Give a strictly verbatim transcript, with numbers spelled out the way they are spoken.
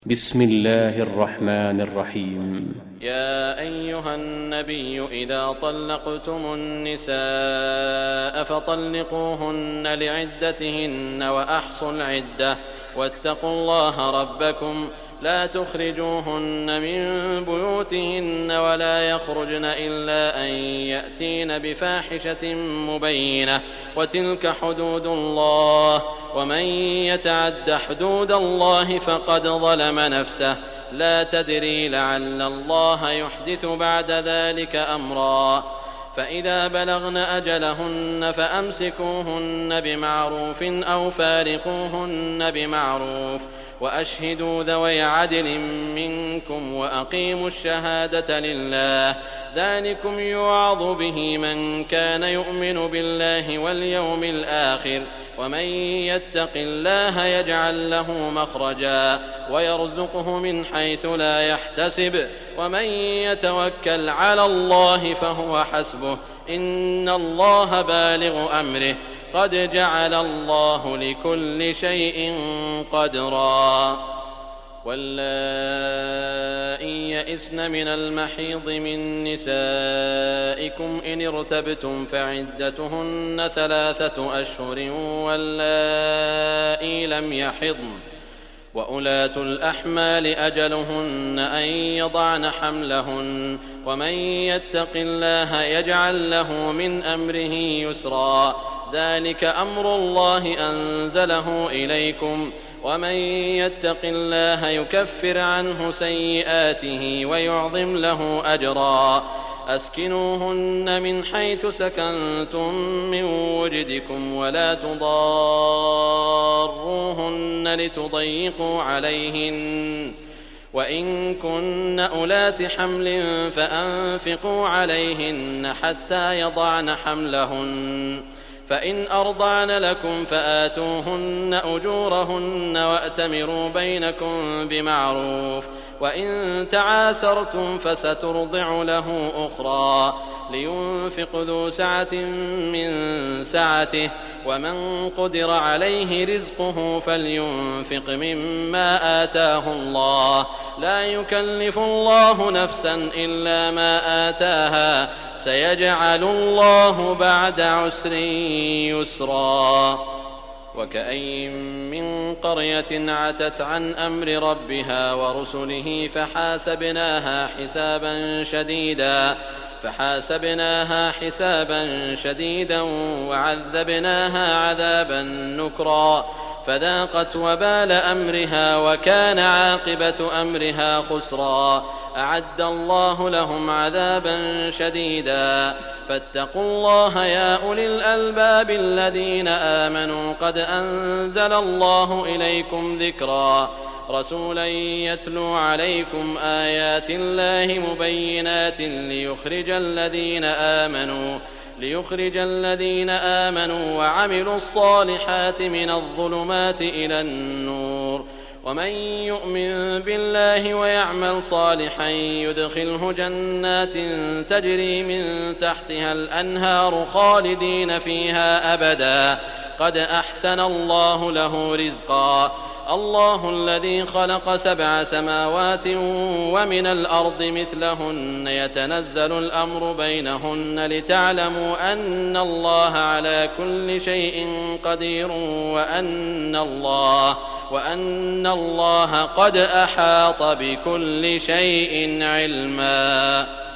بسم الله الرحمن الرحيم. يا أيها النبي إذا طلقتم النساء فطلقوهن لعدتهن وأحصوا العدة واتقوا الله ربكم لا تخرجوهن من بيوتهن ولا يخرجن إلا أن يأتين بفاحشة مبينة وتلك حدود الله ومن يتعد حدود الله فقد ظلم نفسه لا تدري لعل الله يحدث بعد ذلك أمرا فإذا بلغن أجلهن فأمسكوهن بمعروف أو فارقوهن بمعروف وأشهدوا ذوي عدل منكم وأقيموا الشهادة لله ذلكم يوعظ به من كان يؤمن بالله واليوم الآخر ومن يتق الله يجعل له مخرجا ويرزقه من حيث لا يحتسب ومن يتوكل على الله فهو حسبه إن الله بالغ أمره قد جعل الله لكل شيء قدرا واللائي يئسن من المحيض من نسائكم إن ارتبتم فعدتهن ثلاثة أشهر واللائي لم يحضن وأولاة الأحمال أجلهن أن يضعن حملهن ومن يتق الله يجعل له من أمره يسرا ذلك أمر الله أنزله إليكم ومن يتق الله يكفر عنه سيئاته ويعظم له أجرا أسكنوهن من حيث سكنتم من وجدكم ولا تضاروهن لتضيقوا عليهن وإن كن أولات حمل فأنفقوا عليهن حتى يضعن حملهن فإن أرضعن لكم فآتوهن أجورهن وأتمروا بينكم بمعروف وإن تعاسرتم فسترضع له أخرى لينفق ذو سعة من سعته ومن قدر عليه رزقه فلينفق مما آتاه الله لا يكلف الله نفسا إلا ما آتاها سيجعل الله بعد عسر يسرا وكأين من قرية عتت عن أمر ربها ورسله فحاسبناها حسابا شديدا فحاسبناها حسابا شديدا وعذبناها عذابا نكرا فذاقت وبال أمرها وكان عاقبة أمرها خسرا أعد الله لهم عذابا شديدا فاتقوا الله يا أولي الألباب الذين آمنوا قد أنزل الله إليكم ذكرا رسولا يتلو عليكم آيات الله مبينات ليخرج الذين آمنوا ليخرج الذين آمنوا وعملوا الصالحات من الظلمات إلى النور ومن يؤمن بالله ويعمل صالحا يدخله جنات تجري من تحتها الأنهار خالدين فيها أبدا قد أحسن الله له رزقا الله الذي خلق سبع سماوات ومن الأرض مثلهن يتنزل الأمر بينهن لتعلموا أن الله على كل شيء قدير وأن الله وأن الله قد أحاط بكل شيء علما.